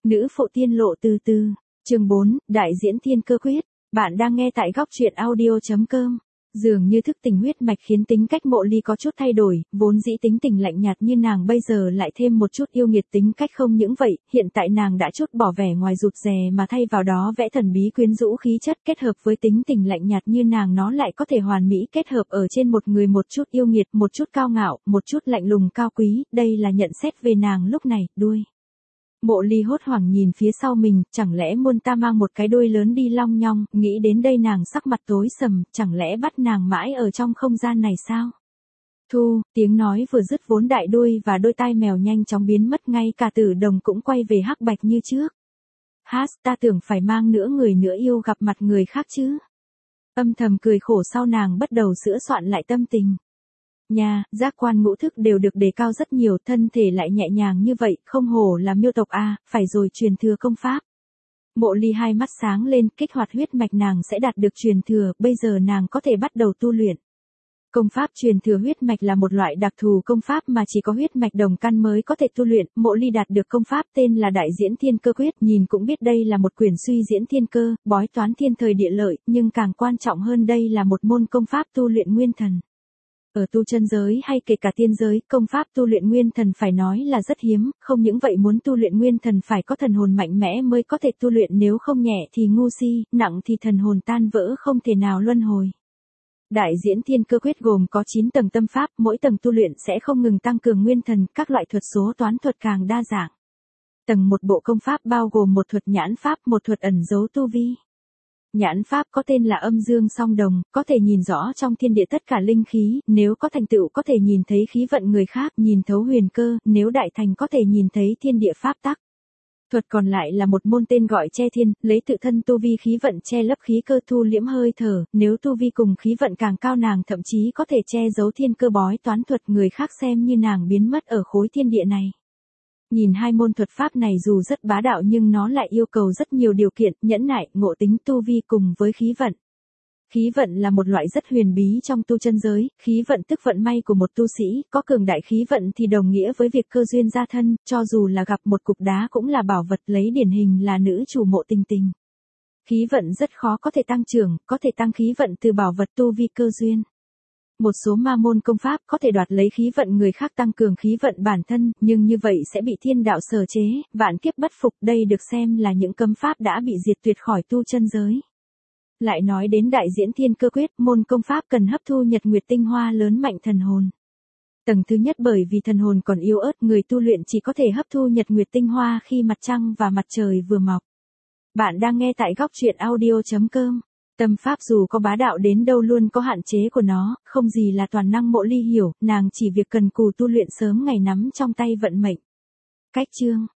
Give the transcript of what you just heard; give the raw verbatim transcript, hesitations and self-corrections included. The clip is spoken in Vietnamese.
Nữ phụ tiên lộ từ từ. Chương bốn, đại diễn thiên cơ quyết. Bạn đang nghe tại góc truyện audio.com. Dường như thức tỉnh huyết mạch khiến tính cách Mộ Ly có chút thay đổi, vốn dĩ tính tình lạnh nhạt như nàng bây giờ lại thêm một chút yêu nghiệt tính cách. Không những vậy, hiện tại nàng đã chút bỏ vẻ ngoài rụt rè mà thay vào đó vẽ thần bí quyến rũ khí chất, kết hợp với tính tình lạnh nhạt như nàng nó lại có thể hoàn mỹ kết hợp ở trên một người, một chút yêu nghiệt, một chút cao ngạo, một chút lạnh lùng cao quý. Đây là nhận xét về nàng lúc này. Đuôi. Mộ Ly hốt hoảng nhìn phía sau mình, chẳng lẽ muôn ta mang một cái đuôi lớn đi long nhong, nghĩ đến đây nàng sắc mặt tối sầm, chẳng lẽ bắt nàng mãi ở trong không gian này sao? Thu, tiếng nói vừa dứt vốn đại đuôi và đôi tai mèo nhanh chóng biến mất, ngay cả Tử Đồng cũng quay về hắc bạch như trước. Hát, ta tưởng phải mang nữa người nữa yêu gặp mặt người khác chứ. Âm thầm cười khổ sau nàng bắt đầu sửa soạn lại tâm tình. Nha, giác quan ngũ thức đều được đề cao rất nhiều, thân thể lại nhẹ nhàng như vậy, không hổ là miêu tộc a, phải rồi, truyền thừa công pháp. Mộ Ly hai mắt sáng lên, kích hoạt huyết mạch nàng sẽ đạt được truyền thừa, bây giờ nàng có thể bắt đầu tu luyện. Công pháp truyền thừa huyết mạch là một loại đặc thù công pháp mà chỉ có huyết mạch đồng căn mới có thể tu luyện. Mộ Ly đạt được công pháp tên là Đại Diễn Thiên Cơ Quyết, nhìn cũng biết đây là một quyển suy diễn thiên cơ, bói toán thiên thời địa lợi, nhưng càng quan trọng hơn đây là một môn công pháp tu luyện nguyên thần. Ở tu chân giới hay kể cả tiên giới, công pháp tu luyện nguyên thần phải nói là rất hiếm, không những vậy muốn tu luyện nguyên thần phải có thần hồn mạnh mẽ mới có thể tu luyện, nếu không nhẹ thì ngu si, nặng thì thần hồn tan vỡ không thể nào luân hồi. Đại Diễn Thiên Cơ Quyết gồm có chín tầng tâm pháp, mỗi tầng tu luyện sẽ không ngừng tăng cường nguyên thần, các loại thuật số toán thuật càng đa dạng. Tầng một bộ công pháp bao gồm một thuật nhãn pháp, một thuật ẩn giấu tu vi. Nhãn pháp có tên là âm dương song đồng, có thể nhìn rõ trong thiên địa tất cả linh khí, nếu có thành tựu có thể nhìn thấy khí vận người khác, nhìn thấu huyền cơ, nếu đại thành có thể nhìn thấy thiên địa pháp tắc. Thuật còn lại là một môn tên gọi che thiên, lấy tự thân tu vi khí vận che lấp khí cơ, thu liễm hơi thở, nếu tu vi cùng khí vận càng cao nàng thậm chí có thể che giấu thiên cơ, bói toán thuật người khác xem như nàng biến mất ở khối thiên địa này. Nhìn hai môn thuật pháp này dù rất bá đạo nhưng nó lại yêu cầu rất nhiều điều kiện, nhẫn nại, ngộ tính, tu vi cùng với khí vận. Khí vận là một loại rất huyền bí trong tu chân giới, khí vận tức vận may của một tu sĩ, có cường đại khí vận thì đồng nghĩa với việc cơ duyên gia thân, cho dù là gặp một cục đá cũng là bảo vật, lấy điển hình là nữ chủ Mộ Tình Tình. Khí vận rất khó có thể tăng trưởng, có thể tăng khí vận từ bảo vật, tu vi, cơ duyên. Một số ma môn công pháp có thể đoạt lấy khí vận người khác tăng cường khí vận bản thân, nhưng như vậy sẽ bị thiên đạo sở chế, vạn kiếp bất phục, đây được xem là những cấm pháp đã bị diệt tuyệt khỏi tu chân giới. Lại nói đến Đại Diễn Thiên Cơ Quyết, môn công pháp cần hấp thu nhật nguyệt tinh hoa lớn mạnh thần hồn. Tầng thứ nhất bởi vì thần hồn còn yếu ớt, người tu luyện chỉ có thể hấp thu nhật nguyệt tinh hoa khi mặt trăng và mặt trời vừa mọc. Bạn đang nghe tại góc truyện audio.com. Tâm pháp dù có bá đạo đến đâu luôn có hạn chế của nó, không gì là toàn năng. Mộ Ly hiểu, nàng chỉ việc cần cù tu luyện sớm ngày nắm trong tay vận mệnh. Cách chương,